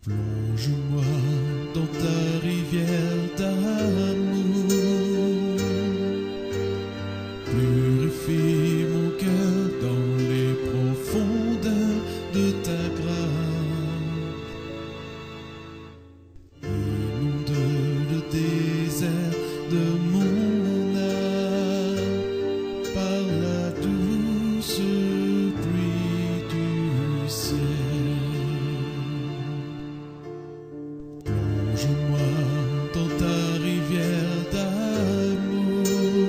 Plonge-moi dans ta rivière d'amour, purifie mon cœur dans les profondeurs de ta grâce. Inonde le désert de mon âme par la douce pluie du ciel. Plonge-moi dans ta rivière d'amour,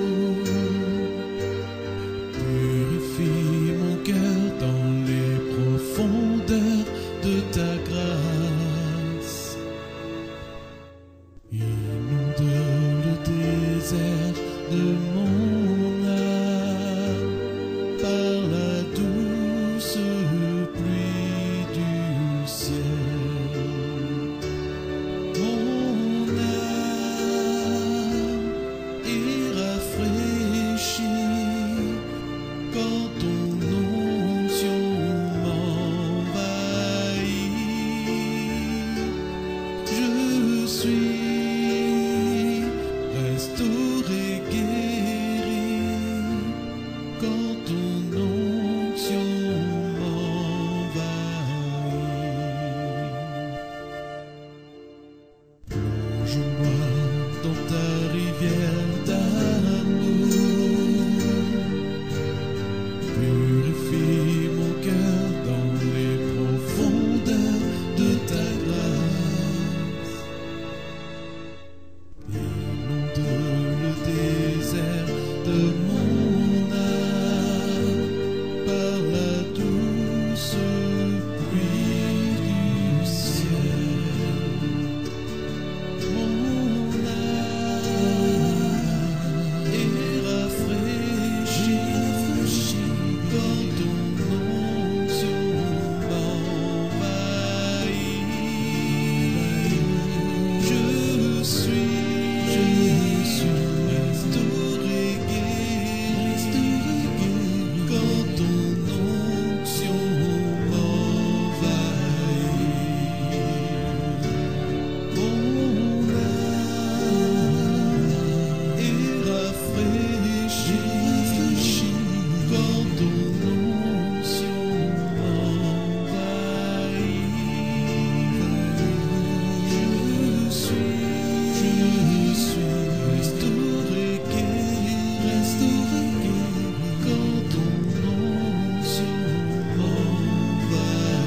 purifie mon cœur dans les profondeurs de ta grâce. Inonde le désert de mon âme par la douce pluie du ciel. Mon âme est rafraîchie quand ton onction m'envahit. Je suis restauré, guéri quand ton onction m'envahit. Plonge-moi dans ta rivière d'amour, purifie mon cœur dans les profondeurs de ta grâce. Inonde le désert de mon âme par la douce pluie du ciel. Mon âme est rafraîchie quand ton onction m'envahit. Je suis restauré, guéri quand ton onction m'envahit. Mon âme est rafraîchie quand ton onction m'envahit. Je suis restauré, guéri quand ton onction m'envahit.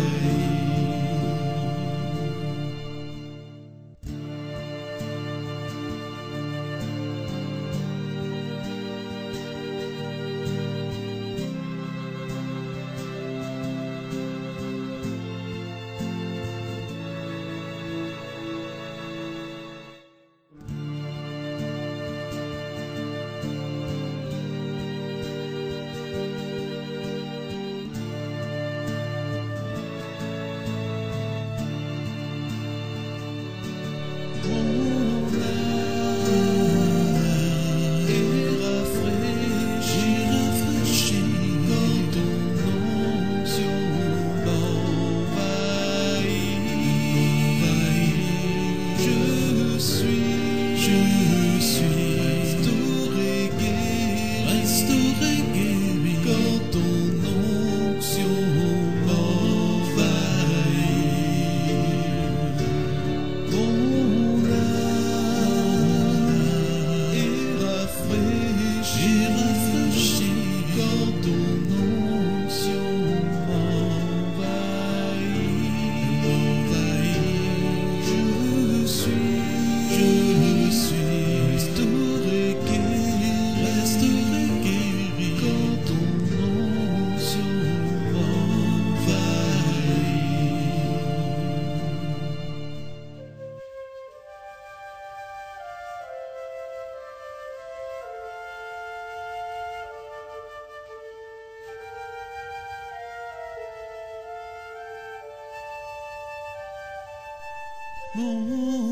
Mon âme est rafraîchie quand ton onction m'envahit. Je suis restauré, guéri quand ton onction m'envahit. Mon âme est rafraîchie quand ton onction m'envahit. Je suis restauré, guéri quand ton onction m'envahit. Mon